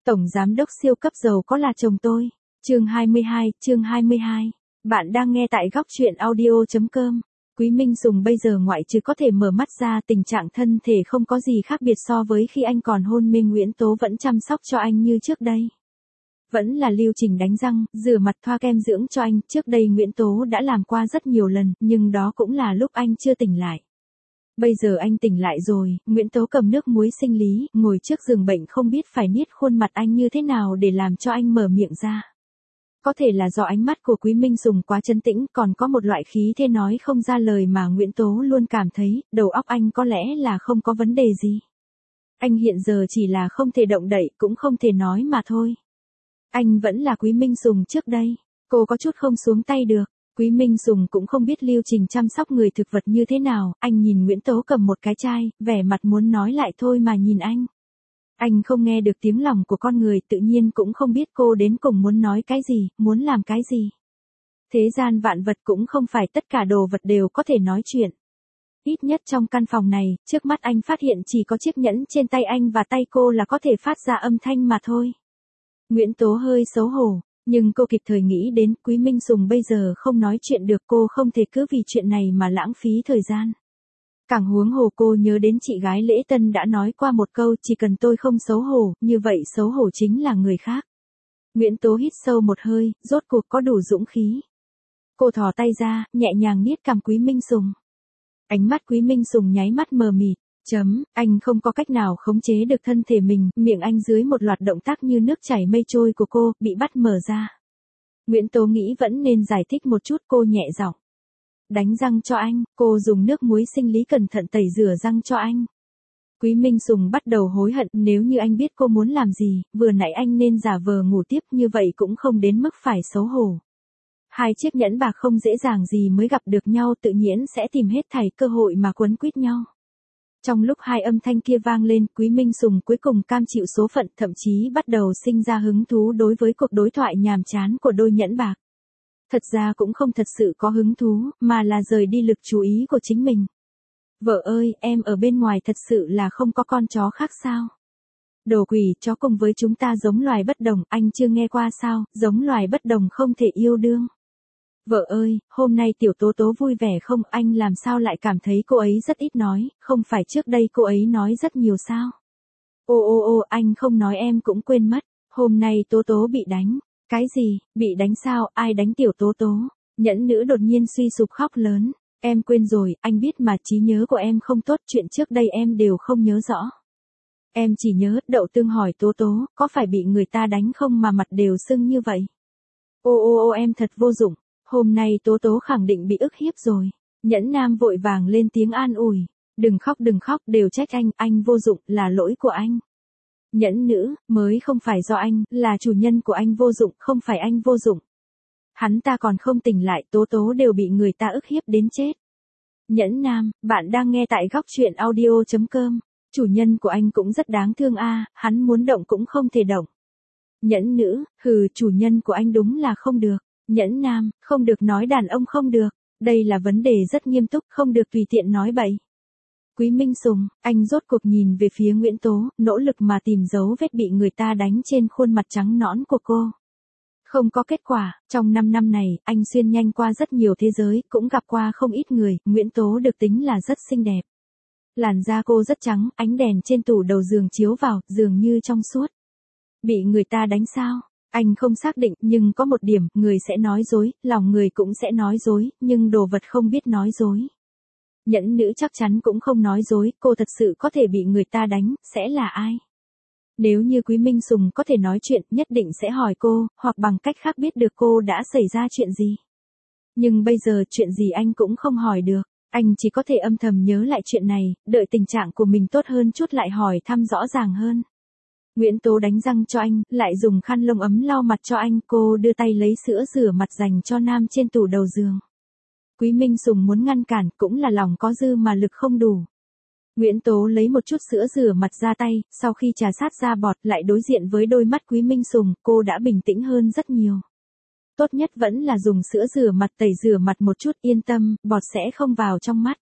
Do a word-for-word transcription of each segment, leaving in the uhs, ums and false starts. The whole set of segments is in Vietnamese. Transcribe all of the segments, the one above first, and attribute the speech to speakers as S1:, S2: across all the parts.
S1: Tổng giám đốc siêu cấp giàu có là chồng tôi. Chương hai mươi hai, chương hai mươi hai. Bạn đang nghe tại góc truyện audio chấm com. Quý Minh Sùng bây giờ ngoại trừ có thể mở mắt ra, tình trạng thân thể không có gì khác biệt so với khi anh còn hôn mê. Nguyễn Tố vẫn chăm sóc cho anh như trước đây. Vẫn là lưu trình đánh răng, rửa mặt, thoa kem dưỡng cho anh. Trước đây Nguyễn Tố đã làm qua rất nhiều lần, nhưng đó cũng là lúc anh chưa tỉnh lại. Bây giờ anh tỉnh lại rồi, Nguyễn Tố cầm nước muối sinh lý, ngồi trước giường bệnh không biết phải niết khuôn mặt anh như thế nào để làm cho anh mở miệng ra. Có thể là do ánh mắt của Quý Minh Sùng quá trấn tĩnh, còn có một loại khí thế nói không ra lời mà Nguyễn Tố luôn cảm thấy, đầu óc anh có lẽ là không có vấn đề gì. Anh hiện giờ chỉ là không thể động đậy, cũng không thể nói mà thôi. Anh vẫn là Quý Minh Sùng trước đây, cô có chút không xuống tay được. Quý Minh Sùng cũng không biết lưu trình chăm sóc người thực vật như thế nào, anh nhìn Nguyễn Tố cầm một cái chai, vẻ mặt muốn nói lại thôi mà nhìn anh. Anh không nghe được tiếng lòng của con người, tự nhiên cũng không biết cô đến cùng muốn nói cái gì, muốn làm cái gì. Thế gian vạn vật cũng không phải tất cả đồ vật đều có thể nói chuyện. Ít nhất trong căn phòng này, trước mắt anh phát hiện chỉ có chiếc nhẫn trên tay anh và tay cô là có thể phát ra âm thanh mà thôi. Nguyễn Tố hơi xấu hổ. Nhưng cô kịp thời nghĩ đến Quý Minh Sùng bây giờ không nói chuyện được, cô không thể cứ vì chuyện này mà lãng phí thời gian. Càng huống hồ cô nhớ đến chị gái Lễ Tân đã nói qua một câu, chỉ cần tôi không xấu hổ, như vậy xấu hổ chính là người khác. Nguyễn Tố hít sâu một hơi, rốt cuộc có đủ dũng khí. Cô thò tay ra, nhẹ nhàng niết cằm Quý Minh Sùng. Ánh mắt Quý Minh Sùng nháy mắt mờ mịt. Chấm, anh không có cách nào khống chế được thân thể mình, miệng anh dưới một loạt động tác như nước chảy mây trôi của cô, bị bắt mở ra. Nguyễn Tố nghĩ vẫn nên giải thích một chút, cô nhẹ giọng. Đánh răng cho anh, cô dùng nước muối sinh lý cẩn thận tẩy rửa răng cho anh. Quý Minh Sùng bắt đầu hối hận, nếu như anh biết cô muốn làm gì, vừa nãy anh nên giả vờ ngủ tiếp, như vậy cũng không đến mức phải xấu hổ. Hai chiếc nhẫn bạc không dễ dàng gì mới gặp được nhau, tự nhiên sẽ tìm hết thảy cơ hội mà quấn quýt nhau. Trong lúc hai âm thanh kia vang lên, Quý Minh Sùng cuối cùng cam chịu số phận, thậm chí bắt đầu sinh ra hứng thú đối với cuộc đối thoại nhàm chán của đôi nhẫn bạc. Thật ra cũng không thật sự có hứng thú, mà là rời đi lực chú ý của chính mình. Vợ ơi, em ở bên ngoài thật sự là không có con chó khác sao? Đồ quỷ, chó cùng với chúng ta giống loài bất đồng, anh chưa nghe qua sao, giống loài bất đồng không thể yêu đương. Vợ ơi, hôm nay tiểu Tố Tố vui vẻ không, anh làm sao lại cảm thấy cô ấy rất ít nói, không phải trước đây cô ấy nói rất nhiều sao? Ô ô ô, anh không nói em cũng quên mất, hôm nay Tố Tố bị đánh. Cái gì, bị đánh sao, ai đánh tiểu Tố Tố? Nhẫn nữ đột nhiên suy sụp khóc lớn, em quên rồi, anh biết mà, trí nhớ của em không tốt, chuyện trước đây em đều không nhớ rõ. Em chỉ nhớ, Đậu Tương hỏi Tố Tố, có phải bị người ta đánh không mà mặt đều sưng như vậy? Ô ô ô, em thật vô dụng. Hôm nay Tố Tố khẳng định bị ức hiếp rồi. Nhẫn nam vội vàng lên tiếng an ủi. Đừng khóc đừng khóc, đều trách anh, anh vô dụng, là lỗi của anh. Nhẫn nữ, mới không phải do anh, là chủ nhân của anh vô dụng, không phải anh vô dụng. Hắn ta còn không tỉnh lại, Tố Tố đều bị người ta ức hiếp đến chết. Nhẫn nam, bạn đang nghe tại góc truyện audio chấm com. Chủ nhân của anh cũng rất đáng thương a, hắn muốn động cũng không thể động. Nhẫn nữ, hừ, chủ nhân của anh đúng là không được. Nhẫn nam, không được nói đàn ông không được, đây là vấn đề rất nghiêm túc, không được tùy tiện nói bậy. Quý Minh Sùng, anh rốt cuộc nhìn về phía Nguyễn Tố, nỗ lực mà tìm dấu vết bị người ta đánh trên khuôn mặt trắng nõn của cô. Không có kết quả, trong năm năm này, anh xuyên nhanh qua rất nhiều thế giới, cũng gặp qua không ít người, Nguyễn Tố được tính là rất xinh đẹp. Làn da cô rất trắng, ánh đèn trên tủ đầu giường chiếu vào, dường như trong suốt. Bị người ta đánh sao? Anh không xác định, nhưng có một điểm, người sẽ nói dối, lòng người cũng sẽ nói dối, nhưng đồ vật không biết nói dối. Nhẫn nữ chắc chắn cũng không nói dối, cô thật sự có thể bị người ta đánh, sẽ là ai? Nếu như Quý Minh Sùng có thể nói chuyện, nhất định sẽ hỏi cô, hoặc bằng cách khác biết được cô đã xảy ra chuyện gì. Nhưng bây giờ chuyện gì anh cũng không hỏi được, anh chỉ có thể âm thầm nhớ lại chuyện này, đợi tình trạng của mình tốt hơn chút lại hỏi thăm rõ ràng hơn. Nguyễn Tố đánh răng cho anh, lại dùng khăn lông ấm lau mặt cho anh, cô đưa tay lấy sữa rửa mặt dành cho nam trên tủ đầu giường. Quý Minh Sùng muốn ngăn cản, cũng là lòng có dư mà lực không đủ. Nguyễn Tố lấy một chút sữa rửa mặt ra tay, sau khi trà sát ra bọt lại đối diện với đôi mắt Quý Minh Sùng, cô đã bình tĩnh hơn rất nhiều. Tốt nhất vẫn là dùng sữa rửa mặt tẩy rửa mặt một chút, yên tâm, bọt sẽ không vào trong mắt.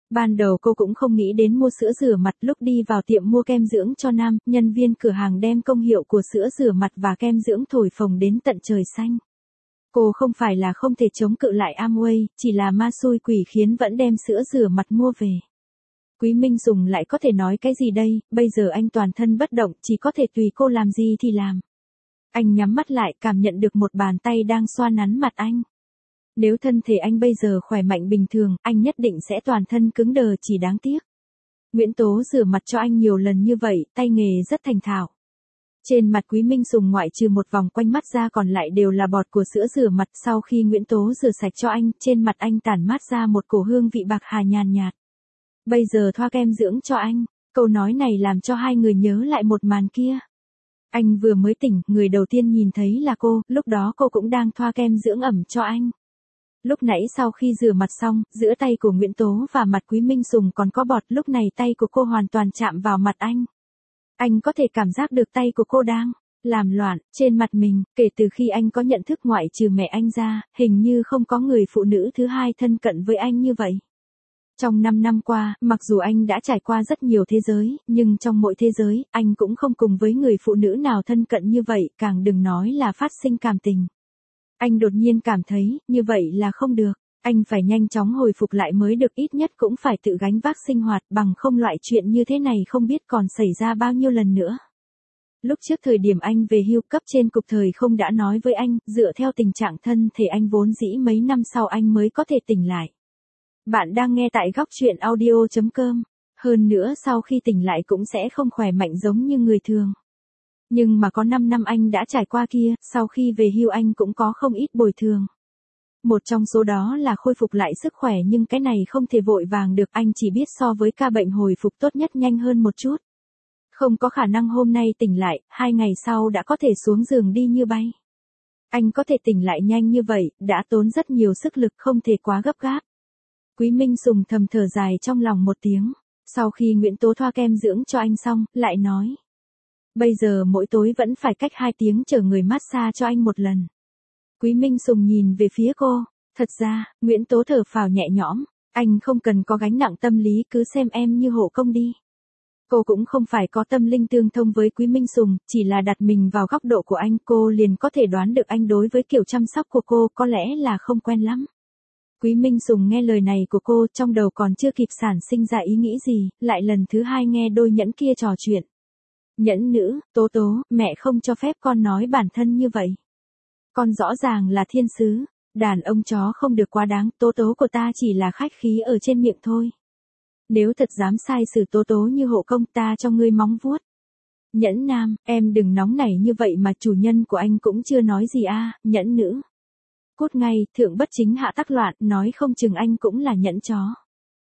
S1: Ban đầu cô cũng không nghĩ đến mua sữa rửa mặt, lúc đi vào tiệm mua kem dưỡng cho nam, nhân viên cửa hàng đem công hiệu của sữa rửa mặt và kem dưỡng thổi phồng đến tận trời xanh. Cô không phải là không thể chống cự lại Amway, chỉ là ma xui quỷ khiến vẫn đem sữa rửa mặt mua về. Quý Minh Sùng lại có thể nói cái gì đây, bây giờ anh toàn thân bất động, chỉ có thể tùy cô làm gì thì làm. Anh nhắm mắt lại, cảm nhận được một bàn tay đang xoa nắn mặt anh. Nếu thân thể anh bây giờ khỏe mạnh bình thường, anh nhất định sẽ toàn thân cứng đờ, chỉ đáng tiếc. Nguyễn Tố rửa mặt cho anh nhiều lần như vậy, tay nghề rất thành thạo. Trên mặt Quý Minh Sùng ngoại trừ một vòng quanh mắt ra còn lại đều là bọt của sữa rửa mặt. Sau khi Nguyễn Tố rửa sạch cho anh, trên mặt anh tản mát ra một cổ hương vị bạc hà nhàn nhạt. Bây giờ thoa kem dưỡng cho anh. Câu nói này làm cho hai người nhớ lại một màn kia. Anh vừa mới tỉnh, người đầu tiên nhìn thấy là cô, lúc đó cô cũng đang thoa kem dưỡng ẩm cho anh. Lúc nãy sau khi rửa mặt xong, giữa tay của Nguyễn Tố và mặt Quý Minh Sùng còn có bọt, lúc này tay của cô hoàn toàn chạm vào mặt anh. Anh có thể cảm giác được tay của cô đang làm loạn trên mặt mình, kể từ khi anh có nhận thức ngoại trừ mẹ anh ra, hình như không có người phụ nữ thứ hai thân cận với anh như vậy. Trong năm năm qua, mặc dù anh đã trải qua rất nhiều thế giới, nhưng trong mỗi thế giới, anh cũng không cùng với người phụ nữ nào thân cận như vậy, càng đừng nói là phát sinh cảm tình. Anh đột nhiên cảm thấy, như vậy là không được. Anh phải nhanh chóng hồi phục lại mới được, ít nhất cũng phải tự gánh vác sinh hoạt, bằng không loại chuyện như thế này không biết còn xảy ra bao nhiêu lần nữa. Lúc trước thời điểm anh về hưu, cấp trên cục thời không đã nói với anh, dựa theo tình trạng thân thể anh vốn dĩ mấy năm sau anh mới có thể tỉnh lại. Bạn đang nghe tại góc truyện audio chấm com. Hơn nữa sau khi tỉnh lại cũng sẽ không khỏe mạnh giống như người thường. Nhưng mà có năm năm anh đã trải qua kia, sau khi về hưu anh cũng có không ít bồi thường. Một trong số đó là khôi phục lại sức khỏe, nhưng cái này không thể vội vàng được, anh chỉ biết so với ca bệnh hồi phục tốt nhất nhanh hơn một chút. Không có khả năng hôm nay tỉnh lại, hai ngày sau đã có thể xuống giường đi như bay. Anh có thể tỉnh lại nhanh như vậy, đã tốn rất nhiều sức lực, không thể quá gấp gáp. Quý Minh Sùng thầm thở dài trong lòng một tiếng, sau khi Nguyễn Tố thoa kem dưỡng cho anh xong, lại nói. Bây giờ mỗi tối vẫn phải cách hai tiếng chở người massage cho anh một lần. Quý Minh Sùng nhìn về phía cô, thật ra, Nguyễn Tố thở phào nhẹ nhõm, anh không cần có gánh nặng tâm lý, cứ xem em như hộ công đi. Cô cũng không phải có tâm linh tương thông với Quý Minh Sùng, chỉ là đặt mình vào góc độ của anh, cô liền có thể đoán được anh đối với kiểu chăm sóc của cô có lẽ là không quen lắm. Quý Minh Sùng nghe lời này của cô, trong đầu còn chưa kịp sản sinh ra ý nghĩ gì, lại lần thứ hai nghe đôi nhẫn kia trò chuyện. Nhẫn nữ, Tố Tố, mẹ không cho phép con nói bản thân như vậy. Con rõ ràng là thiên sứ, đàn ông chó không được quá đáng, Tố Tố của ta chỉ là khách khí ở trên miệng thôi. Nếu thật dám sai xử Tố Tố như hộ công, ta cho ngươi móng vuốt. Nhẫn nam, em đừng nóng nảy như vậy mà, chủ nhân của anh cũng chưa nói gì a. Nhẫn nữ. Cút ngay, thượng bất chính hạ tắc loạn, nói không chừng anh cũng là nhẫn chó.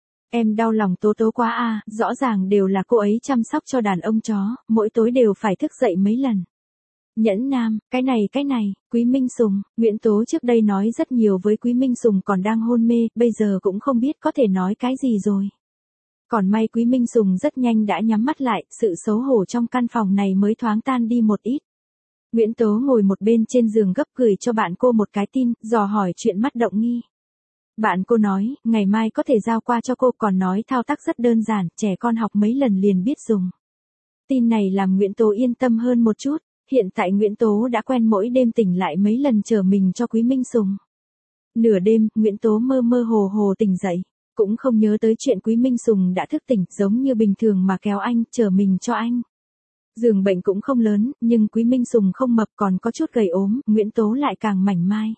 S1: Em đau lòng Tố Tố quá a, rõ ràng đều là cô ấy chăm sóc cho đàn ông chó, mỗi tối đều phải thức dậy mấy lần. Nhẫn nam, cái này cái này, Quý Minh Sùng, Nguyễn Tố trước đây nói rất nhiều với Quý Minh Sùng còn đang hôn mê, bây giờ cũng không biết có thể nói cái gì rồi. Còn may Quý Minh Sùng rất nhanh đã nhắm mắt lại, sự xấu hổ trong căn phòng này mới thoáng tan đi một ít. Nguyễn Tố ngồi một bên trên giường gấp gửi cho bạn cô một cái tin, dò hỏi chuyện mắt động nghi. Bạn cô nói, ngày mai có thể giao qua cho cô, còn nói thao tác rất đơn giản, trẻ con học mấy lần liền biết dùng. Tin này làm Nguyễn Tố yên tâm hơn một chút, hiện tại Nguyễn Tố đã quen mỗi đêm tỉnh lại mấy lần chờ mình cho Quý Minh Sùng. Nửa đêm, Nguyễn Tố mơ mơ hồ hồ tỉnh dậy, cũng không nhớ tới chuyện Quý Minh Sùng đã thức tỉnh, giống như bình thường mà kéo anh, chờ mình cho anh. Giường bệnh cũng không lớn, nhưng Quý Minh Sùng không mập còn có chút gầy ốm, Nguyễn Tố lại càng mảnh mai.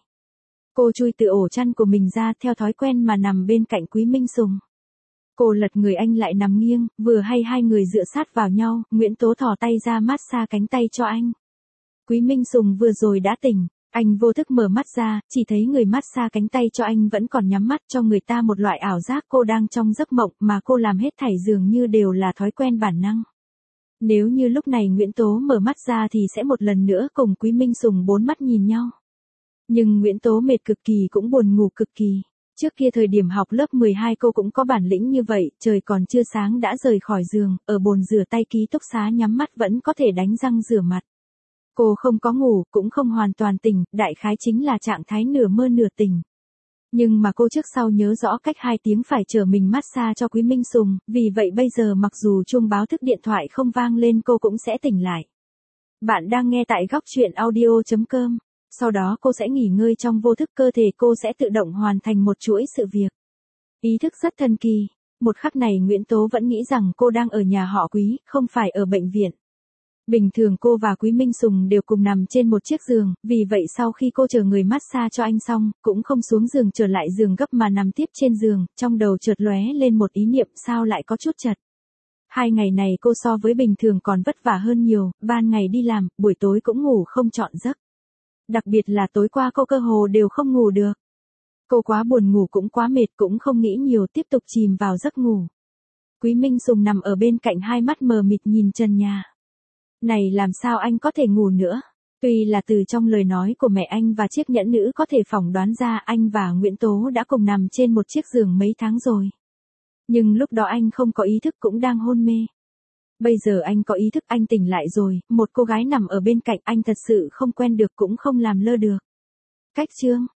S1: Cô chui từ ổ chăn của mình ra, theo thói quen mà nằm bên cạnh Quý Minh Sùng. Cô lật người anh lại nằm nghiêng, vừa hay hai người dựa sát vào nhau, Nguyễn Tố thò tay ra massage cánh tay cho anh. Quý Minh Sùng vừa rồi đã tỉnh, anh vô thức mở mắt ra, chỉ thấy người massage cánh tay cho anh vẫn còn nhắm mắt, cho người ta một loại ảo giác cô đang trong giấc mộng, mà cô làm hết thảy dường như đều là thói quen bản năng. Nếu như lúc này Nguyễn Tố mở mắt ra thì sẽ một lần nữa cùng Quý Minh Sùng bốn mắt nhìn nhau. Nhưng Nguyễn Tố mệt cực kỳ cũng buồn ngủ cực kỳ. Trước kia thời điểm học lớp mười hai cô cũng có bản lĩnh như vậy, trời còn chưa sáng đã rời khỏi giường, ở bồn rửa tay ký túc xá nhắm mắt vẫn có thể đánh răng rửa mặt. Cô không có ngủ, cũng không hoàn toàn tỉnh, đại khái chính là trạng thái nửa mơ nửa tỉnh. Nhưng mà cô trước sau nhớ rõ cách hai tiếng phải chở mình massage cho Quý Minh Sùng, vì vậy bây giờ mặc dù chuông báo thức điện thoại không vang lên cô cũng sẽ tỉnh lại. Bạn đang nghe tại góc truyện audio.com. Sau đó cô sẽ nghỉ ngơi trong vô thức, cơ thể cô sẽ tự động hoàn thành một chuỗi sự việc. Ý thức rất thần kỳ. Một khắc này Nguyễn Tố vẫn nghĩ rằng cô đang ở nhà họ Quý, không phải ở bệnh viện. Bình thường cô và Quý Minh Sùng đều cùng nằm trên một chiếc giường, vì vậy sau khi cô chờ người massage cho anh xong, cũng không xuống giường trở lại giường gấp mà nằm tiếp trên giường, trong đầu chợt lóe lên một ý niệm sao lại có chút chật. Hai ngày này cô so với bình thường còn vất vả hơn nhiều, ban ngày đi làm, buổi tối cũng ngủ không trọn giấc. Đặc biệt là tối qua cô cơ hồ đều không ngủ được. Cô quá buồn ngủ cũng quá mệt cũng không nghĩ nhiều, tiếp tục chìm vào giấc ngủ. Quý Minh Sùng nằm ở bên cạnh hai mắt mờ mịt nhìn trần nhà. Này làm sao anh có thể ngủ nữa? Tuy là từ trong lời nói của mẹ anh và chiếc nhẫn nữ có thể phỏng đoán ra anh và Nguyễn Tố đã cùng nằm trên một chiếc giường mấy tháng rồi. Nhưng lúc đó anh không có ý thức cũng đang hôn mê. Bây giờ anh có ý thức, anh tỉnh lại rồi, một cô gái nằm ở bên cạnh anh thật sự không quen được cũng không làm lơ được. Cách chương